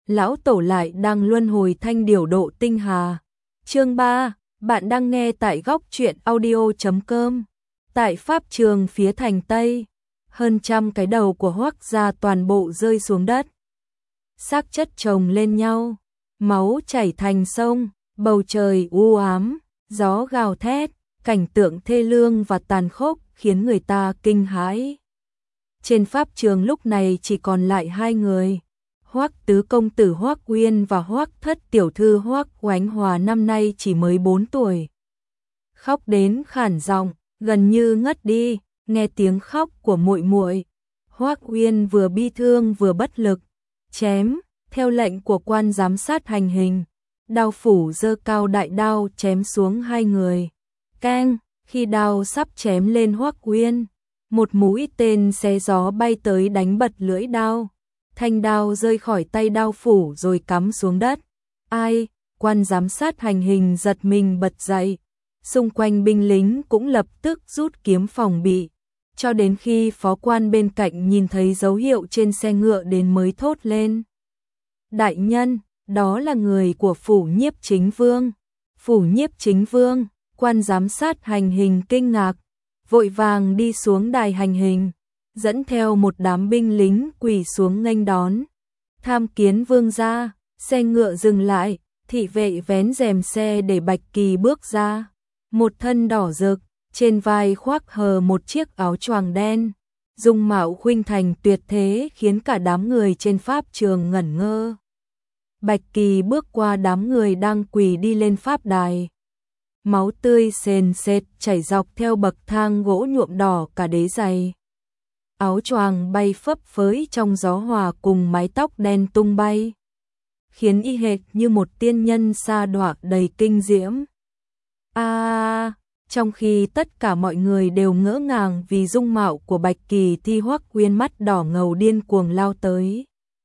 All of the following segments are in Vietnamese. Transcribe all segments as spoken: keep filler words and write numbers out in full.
lão tổ lại đang luân hồi thanh điều độ tinh hà. Chương ba, bạn đang nghe tại góc truyện audio chấm com. Tại pháp trường phía thành Tây, hơn trăm cái đầu của Hoắc gia toàn bộ rơi xuống đất. Xác chất chồng lên nhau, máu chảy thành sông, bầu trời u ám, gió gào thét, cảnh tượng thê lương và tàn khốc khiến người ta kinh hãi. Trên pháp trường lúc này chỉ còn lại hai người, Hoắc tứ công tử Hoắc Uyên và Hoắc thất tiểu thư Hoắc Oánh Hòa năm nay chỉ mới bốn tuổi. Khóc đến khản giọng, gần như ngất đi, nghe tiếng khóc của muội muội, Hoắc Uyên vừa bi thương vừa bất lực, chém, theo lệnh của quan giám sát hành hình, đao phủ giơ cao đại đao chém xuống hai người. Keng, khi đao sắp chém lên Hoắc Uyên, một mũi tên xé gió bay tới đánh bật lưỡi đao. Thanh đao rơi khỏi tay đao phủ rồi cắm xuống đất. Ai? Quan giám sát hành hình giật mình bật dậy. Xung quanh binh lính cũng lập tức rút kiếm phòng bị. Cho đến khi phó quan bên cạnh nhìn thấy dấu hiệu trên xe ngựa đến mới thốt lên. Đại nhân, đó là người của phủ nhiếp chính vương. Phủ nhiếp chính vương, quan giám sát hành hình kinh ngạc, vội vàng đi xuống đài hành hình, dẫn theo một đám binh lính quỳ xuống nghênh đón. Tham kiến vương gia, xe ngựa dừng lại, thị vệ vén rèm xe để Bạch Kỳ bước ra. Một thân đỏ rực, trên vai khoác hờ một chiếc áo choàng đen, dung mạo khuynh thành tuyệt thế khiến cả đám người trên pháp trường ngẩn ngơ. Bạch Kỳ bước qua đám người đang quỳ đi lên pháp đài. Máu tươi sền sệt chảy dọc theo bậc thang gỗ nhuộm đỏ cả đế giày. Áo choàng bay phấp phới trong gió hòa cùng mái tóc đen tung bay, khiến y hệt như một tiên nhân sa đọa đầy kinh diễm. A, à, trong khi tất cả mọi người đều ngỡ ngàng vì dung mạo của Bạch Kỳ thì Hoắc Uyên mắt đỏ ngầu điên cuồng lao tới.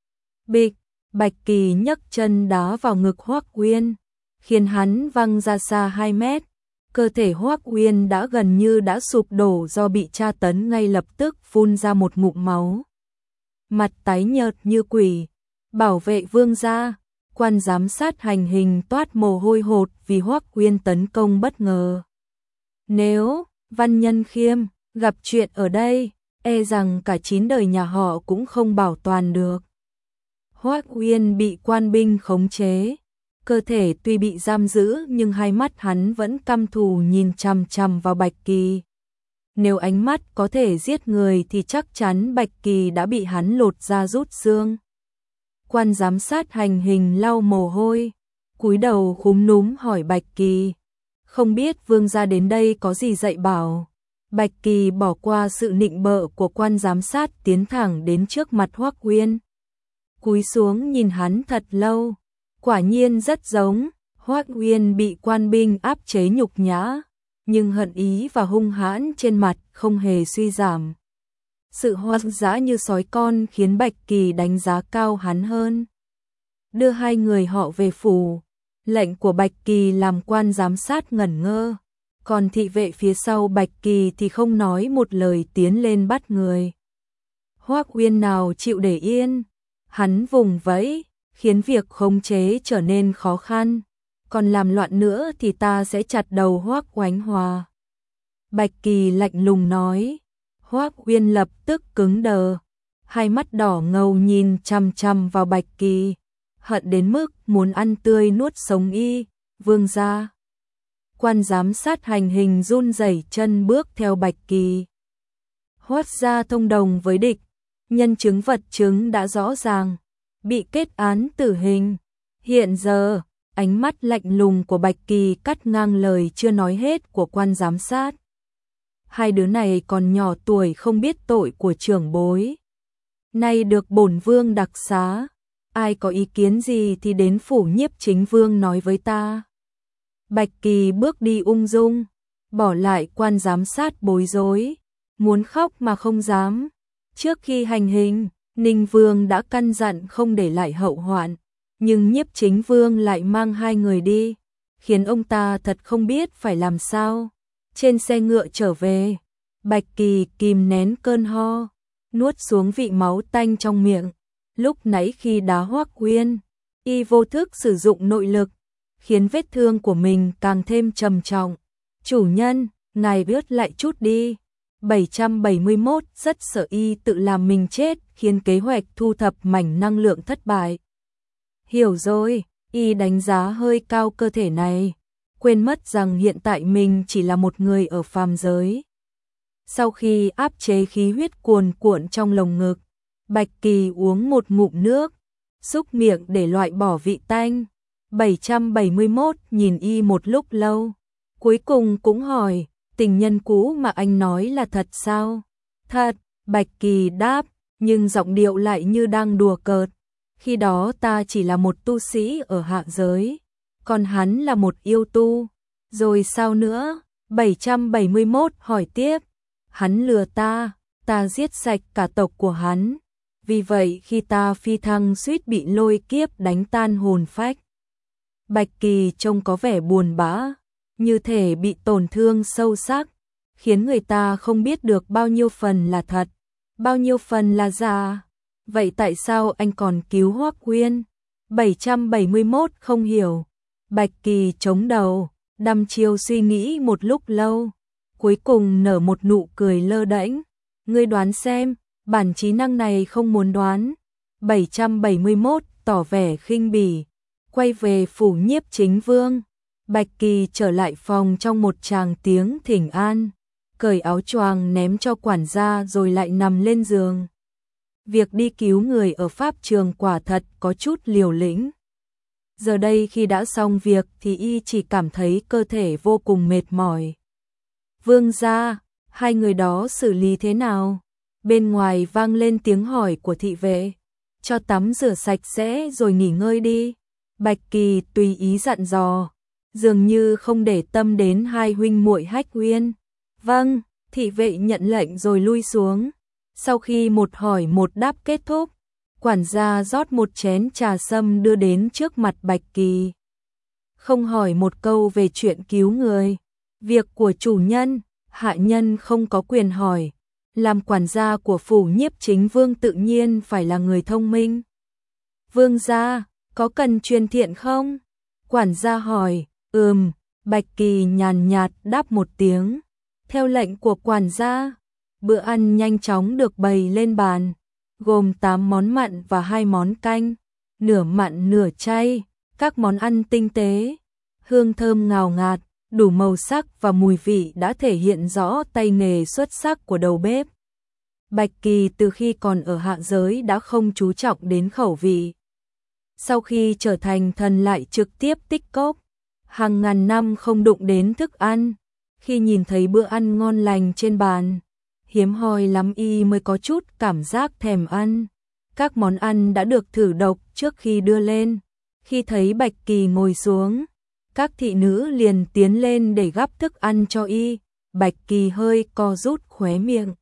Bịch, Bạch Kỳ nhấc chân đá vào ngực Hoắc Uyên, khiến hắn văng ra xa hai mét. Cơ thể Hoắc Uyên đã gần như đã sụp đổ do bị tra tấn, ngay lập tức phun ra một ngụm máu. Mặt tái nhợt như quỷ. Bảo vệ vương gia, quan giám sát hành hình toát mồ hôi hột vì Hoắc Uyên tấn công bất ngờ. Nếu Văn Nhân Khiêm gặp chuyện ở đây, e rằng cả chín đời nhà họ cũng không bảo toàn được. Hoắc Uyên bị quan binh khống chế. Cơ thể tuy bị giam giữ nhưng hai mắt hắn vẫn căm thù nhìn chằm chằm vào Bạch Kỳ. Nếu ánh mắt có thể giết người thì chắc chắn Bạch Kỳ đã bị hắn lột da rút xương. Quan giám sát hành hình lau mồ hôi, cúi đầu khúm núm hỏi Bạch Kỳ. Không biết vương gia đến đây có gì dạy bảo. Bạch Kỳ bỏ qua sự nịnh bợ của quan giám sát tiến thẳng đến trước mặt Hoắc Uyên. Cúi xuống nhìn hắn thật lâu. Quả nhiên rất giống, Hoắc Uyên bị quan binh áp chế nhục nhã, nhưng hận ý và hung hãn trên mặt không hề suy giảm. Sự hoang dã như sói con khiến Bạch Kỳ đánh giá cao hắn hơn. Đưa hai người họ về phủ, lệnh của Bạch Kỳ làm quan giám sát ngẩn ngơ, còn thị vệ phía sau Bạch Kỳ thì không nói một lời tiến lên bắt người. Hoắc Uyên nào chịu để yên, hắn vùng vẫy, khiến việc khống chế trở nên khó khăn, còn làm loạn nữa thì ta sẽ chặt đầu Hoắc Oánh Hòa. Bạch Kỳ lạnh lùng nói. Hoắc Uyên lập tức cứng đờ, hai mắt đỏ ngầu nhìn chằm chằm vào Bạch Kỳ, hận đến mức muốn ăn tươi nuốt sống y. Vương gia. Quan giám sát hành hình run rẩy chân bước theo Bạch Kỳ. Hoắc gia thông đồng với địch, nhân chứng vật chứng đã rõ ràng, bị kết án tử hình. Hiện giờ, ánh mắt lạnh lùng của Bạch Kỳ cắt ngang lời chưa nói hết của quan giám sát. Hai đứa này còn nhỏ tuổi không biết tội của trưởng bối. Nay được bổn vương đặc xá, ai có ý kiến gì thì đến phủ nhiếp chính vương nói với ta. Bạch Kỳ bước đi ung dung, bỏ lại quan giám sát bối rối, muốn khóc mà không dám. Trước khi hành hình, Ninh Vương đã căn dặn không để lại hậu hoạn, nhưng nhiếp chính vương lại mang hai người đi, khiến ông ta thật không biết phải làm sao. Trên xe ngựa trở về, Bạch Kỳ kìm nén cơn ho, nuốt xuống vị máu tanh trong miệng. Lúc nãy khi đá Hoắc Uyên, Y vô thức sử dụng nội lực, khiến vết thương của mình càng thêm trầm trọng. Chủ nhân, ngài bớt lại chút đi. bảy trăm bảy mươi mốt rất sợ Y tự làm mình chết, khiến kế hoạch thu thập mảnh năng lượng thất bại. Hiểu rồi, Y đánh giá hơi cao cơ thể này, quên mất rằng hiện tại mình chỉ là một người ở phàm giới. Sau khi áp chế khí huyết cuồn cuộn trong lồng ngực, Bạch Kỳ uống một ngụm nước, xúc miệng để loại bỏ vị tanh. bảy trăm bảy mươi mốt nhìn Y một lúc lâu, cuối cùng cũng hỏi, tình nhân cũ mà anh nói là thật sao? Thật, Bạch Kỳ đáp, nhưng giọng điệu lại như đang đùa cợt. Khi đó ta chỉ là một tu sĩ ở hạ giới, còn hắn là một yêu tu. Rồi sao nữa? bảy trăm bảy mươi mốt hỏi tiếp. Hắn lừa ta, ta giết sạch cả tộc của hắn. Vì vậy khi ta phi thăng suýt bị lôi kiếp đánh tan hồn phách. Bạch Kỳ trông có vẻ buồn bã, như thể bị tổn thương sâu sắc, khiến người ta không biết được bao nhiêu phần là thật, bao nhiêu phần là giả. Vậy tại sao anh còn cứu Hoắc Quyên? bảy trăm bảy mươi mốt không hiểu. Bạch Kỳ chống đầu, đăm chiêu suy nghĩ một lúc lâu, cuối cùng nở một nụ cười lơ đễnh. Ngươi đoán xem, bản trí năng này không muốn đoán. bảy trăm bảy mươi mốt tỏ vẻ khinh bỉ, quay về phủ Nhiếp Chính Vương. Bạch Kỳ trở lại phòng trong một tràng tiếng thỉnh an, cởi áo choàng ném cho quản gia rồi lại nằm lên giường. Việc đi cứu người ở pháp trường quả thật có chút liều lĩnh. Giờ đây khi đã xong việc thì Y chỉ cảm thấy cơ thể vô cùng mệt mỏi. Vương gia, hai người đó xử lý thế nào? Bên ngoài vang lên tiếng hỏi của thị vệ. Cho tắm rửa sạch sẽ rồi nghỉ ngơi đi. Bạch Kỳ tùy ý dặn dò, dường như không để tâm đến hai huynh muội Hách Uyên. Vâng, thị vệ nhận lệnh rồi lui xuống. Sau khi một hỏi một đáp kết thúc, quản gia rót một chén trà sâm đưa đến trước mặt Bạch Kỳ. Không hỏi một câu về chuyện cứu người, việc của chủ nhân, hạ nhân không có quyền hỏi. Làm quản gia của phủ Nhiếp Chính Vương tự nhiên phải là người thông minh. Vương gia, có cần truyền thiện không? Quản gia hỏi. Ừm, Bạch Kỳ nhàn nhạt đáp một tiếng. Theo lệnh của quản gia, bữa ăn nhanh chóng được bày lên bàn, gồm tám món mặn và hai món canh, nửa mặn nửa chay, các món ăn tinh tế, hương thơm ngào ngạt, đủ màu sắc và mùi vị đã thể hiện rõ tay nghề xuất sắc của đầu bếp. Bạch Kỳ từ khi còn ở hạ giới đã không chú trọng đến khẩu vị. Sau khi trở thành thần lại trực tiếp tích cóp, hàng ngàn năm không đụng đến thức ăn. Khi nhìn thấy bữa ăn ngon lành trên bàn, hiếm hoi lắm Y mới có chút cảm giác thèm ăn. Các món ăn đã được thử độc trước khi đưa lên. Khi thấy Bạch Kỳ ngồi xuống, các thị nữ liền tiến lên để gắp thức ăn cho Y. Bạch Kỳ hơi co rút khóe miệng.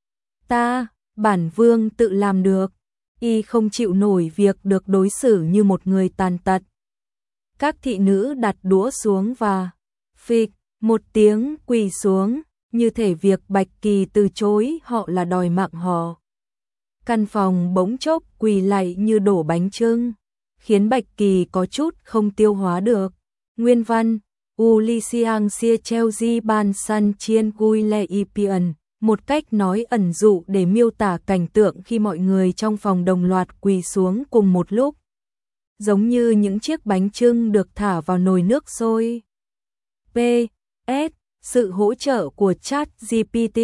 Ta, bản vương tự làm được. Y không chịu nổi việc được đối xử như một người tàn tật. Các thị nữ đặt đũa xuống và phịch một tiếng quỳ xuống, như thể việc Bạch Kỳ từ chối họ là đòi mạng họ. Căn phòng bỗng chốc quỳ lạy như đổ bánh chưng, khiến Bạch Kỳ có chút không tiêu hóa được. Nguyên văn: Ulysses sia Chelsea ban san chien gui le ipian, một cách nói ẩn dụ để miêu tả cảnh tượng khi mọi người trong phòng đồng loạt quỳ xuống cùng một lúc, giống như những chiếc bánh chưng được thả vào nồi nước sôi. P S Sự hỗ trợ của Chat G P T.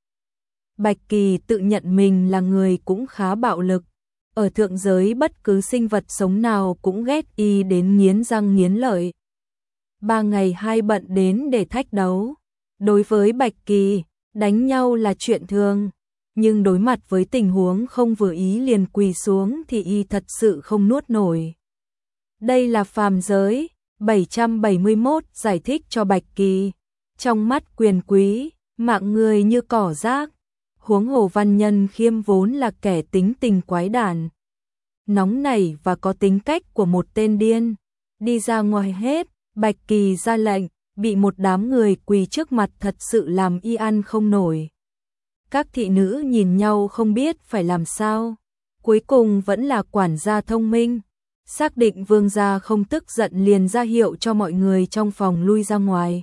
Bạch Kỳ tự nhận mình là người cũng khá bạo lực. Ở thượng giới bất cứ sinh vật sống nào cũng ghét Y đến nghiến răng nghiến lợi. Ba ngày hai bận đến để thách đấu. Đối với Bạch Kỳ, đánh nhau là chuyện thường. Nhưng đối mặt với tình huống không vừa ý liền quỳ xuống thì Y thật sự không nuốt nổi. Đây là phàm giới. bảy trăm bảy mươi mốt giải thích cho Bạch Kỳ. Trong mắt quyền quý, mạng người như cỏ rác. Huống hồ văn nhân khiêm vốn là kẻ tính tình quái đản, nóng nảy và có tính cách của một tên điên. Đi ra ngoài hết, Bạch Kỳ ra lệnh, bị một đám người quỳ trước mặt thật sự làm Y ăn không nổi. Các thị nữ nhìn nhau không biết phải làm sao. Cuối cùng vẫn là quản gia thông minh, Xác định vương gia không tức giận liền ra hiệu cho mọi người trong phòng lui ra ngoài.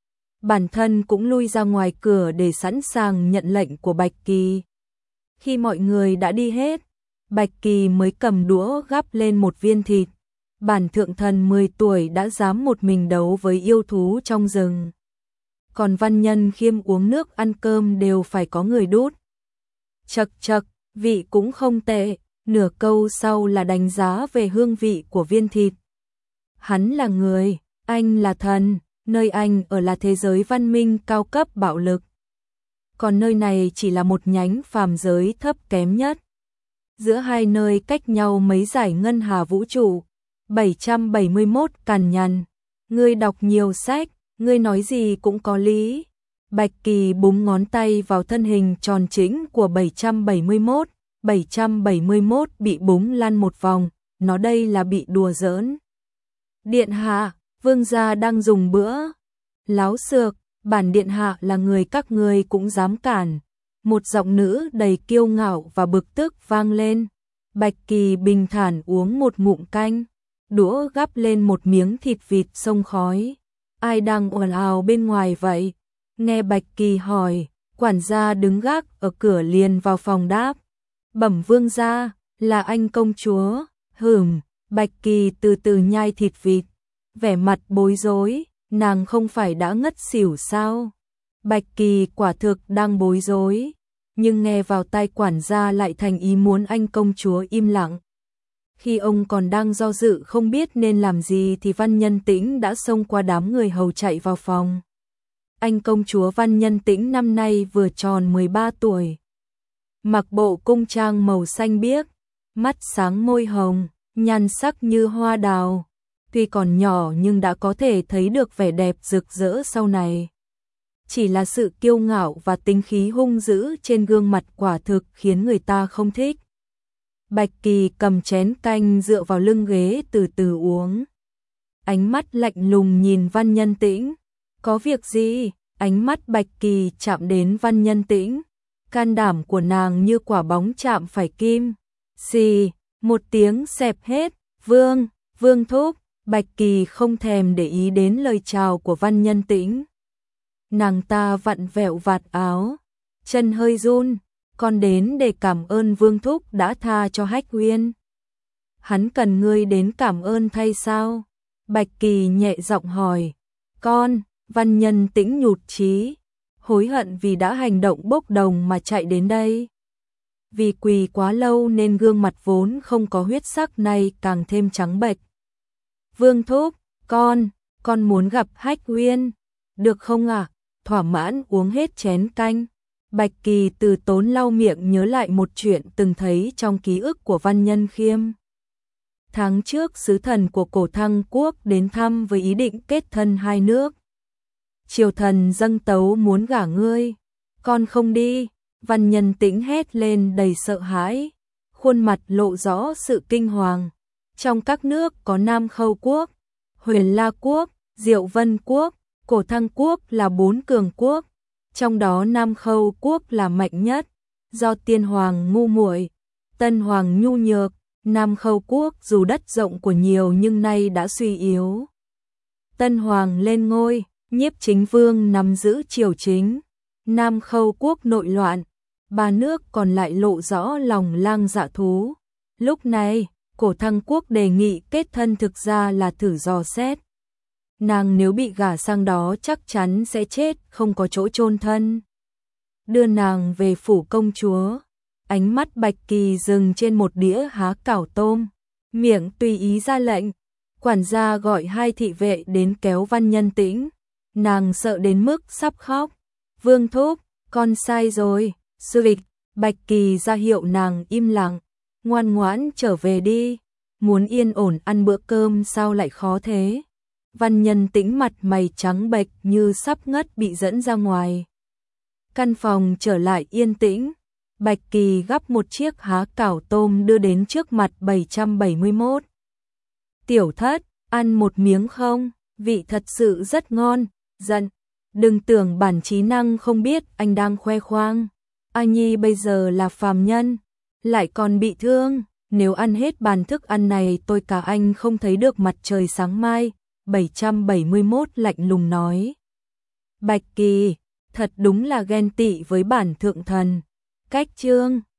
Bản thân cũng lui ra ngoài cửa để sẵn sàng nhận lệnh của Bạch Kỳ. Khi mọi người đã đi hết, Bạch Kỳ mới cầm đũa gắp lên một viên thịt. Bản thượng thần mười tuổi đã dám một mình đấu với yêu thú trong rừng. Còn Văn Nhân Khiêm uống nước ăn cơm đều phải có người đút. Chậc chậc, vị cũng không tệ, nửa câu sau là đánh giá về hương vị của viên thịt. Hắn là người, anh là thần, nơi anh ở là thế giới văn minh cao cấp bạo lực. Còn nơi này chỉ là một nhánh phàm giới thấp kém nhất. Giữa hai nơi cách nhau mấy giải ngân hà vũ trụ. bảy trăm bảy mươi mốt cằn nhằn. Ngươi đọc nhiều sách, ngươi nói gì cũng có lý. Bạch Kỳ búng ngón tay vào thân hình tròn chỉnh của bảy trăm bảy mươi mốt. bảy trăm bảy mươi mốt bị búng lăn một vòng, nó đây là bị đùa giỡn. Điện hạ, vương gia đang dùng bữa. Láo xược, bản điện hạ là người các ngươi cũng dám cản. Một giọng nữ đầy kiêu ngạo và bực tức vang lên. Bạch Kỳ bình thản uống một ngụm canh, đũa gắp lên một miếng thịt vịt xông khói. Ai đang ồn ào bên ngoài vậy? Nghe Bạch Kỳ hỏi, quản gia đứng gác ở cửa liền vào phòng đáp. Bẩm vương gia, là anh công chúa. Hửm, Bạch Kỳ từ từ nhai thịt vịt, vẻ mặt bối rối, nàng không phải đã ngất xỉu sao? Bạch Kỳ quả thực đang bối rối, nhưng nghe vào tai quản gia lại thành ý muốn anh công chúa im lặng. Khi ông còn đang do dự không biết nên làm gì thì Văn Nhân Tĩnh đã xông qua đám người hầu chạy vào phòng. Anh công chúa Văn Nhân Tĩnh năm nay vừa tròn mười ba tuổi. Mặc bộ cung trang màu xanh biếc, mắt sáng môi hồng, nhan sắc như hoa đào. Tuy còn nhỏ nhưng đã có thể thấy được vẻ đẹp rực rỡ sau này. Chỉ là sự kiêu ngạo và tính khí hung dữ trên gương mặt quả thực khiến người ta không thích. Bạch Kỳ cầm chén canh dựa vào lưng ghế từ từ uống. Ánh mắt lạnh lùng nhìn Văn Nhân Tĩnh. Có việc gì? Ánh mắt Bạch Kỳ chạm đến Văn Nhân Tĩnh. Can đảm của nàng như quả bóng chạm phải kim. Xì, một tiếng xẹp hết. Vương, vương thúc. Bạch Kỳ không thèm để ý đến lời chào của Văn Nhân Tĩnh. Nàng ta vặn vẹo vạt áo, chân hơi run, con đến để cảm ơn vương thúc đã tha cho Hách Uyên. Hắn cần ngươi đến cảm ơn thay sao? Bạch Kỳ nhẹ giọng hỏi. Con, Văn Nhân Tĩnh nhụt chí, hối hận vì đã hành động bốc đồng mà chạy đến đây. Vì quỳ quá lâu nên gương mặt vốn không có huyết sắc này càng thêm trắng bệch. Vương thúc, con, con muốn gặp Hách Uyên, được không ạ? À? Thỏa mãn uống hết chén canh. Bạch Kỳ từ tốn lau miệng nhớ lại một chuyện từng thấy trong ký ức của Văn Nhân Khiêm. Tháng trước sứ thần của Cổ Thăng Quốc đến thăm với ý định kết thân hai nước. Triều thần dâng tấu muốn gả ngươi, con không đi. Văn Nhân Tĩnh hét lên đầy sợ hãi, khuôn mặt lộ rõ sự kinh hoàng. Trong các nước có Nam Khâu Quốc, Huyền La Quốc, Diệu Vân Quốc, Cổ Thăng Quốc là bốn cường quốc, trong đó Nam Khâu Quốc là mạnh nhất, do Tiên Hoàng ngu muội, Tân Hoàng nhu nhược. Nam Khâu Quốc dù đất rộng của nhiều nhưng nay đã suy yếu. Tân Hoàng lên ngôi, Nhiếp Chính Vương nắm giữ triều chính. Nam Khâu Quốc nội loạn, ba nước còn lại lộ rõ lòng lang dạ thú. Lúc này, Cổ Thăng Quốc đề nghị kết thân thực ra là thử dò xét. Nàng nếu bị gả sang đó chắc chắn sẽ chết, không có chỗ chôn thân. Đưa nàng về phủ công chúa. Ánh mắt Bạch Kỳ dừng trên một đĩa há cảo tôm, miệng tùy ý ra lệnh. Quản gia gọi hai thị vệ đến kéo Văn Nhân Tĩnh. Nàng sợ đến mức sắp khóc. Vương thúc, con sai rồi. Suịch, Bạch Kỳ ra hiệu nàng im lặng, ngoan ngoãn trở về đi. Muốn yên ổn ăn bữa cơm sao lại khó thế? Văn Nhân Tĩnh mặt mày trắng bệch như sắp ngất bị dẫn ra ngoài. Căn phòng trở lại yên tĩnh. Bạch Kỳ gắp một chiếc há cảo tôm đưa đến trước mặt bảy trăm bảy mươi mốt. Tiểu thất, ăn một miếng không? Vị thật sự rất ngon. Giận, đừng tưởng bản trí năng không biết anh đang khoe khoang. A Nhi bây giờ là phàm nhân, lại còn bị thương. nếu ăn hết bàn thức ăn này tôi cả anh không thấy được mặt trời sáng mai. bảy trăm bảy mươi mốt lạnh lùng nói. Bạch Kỳ, thật đúng là ghen tị với bản thượng thần. Cách chương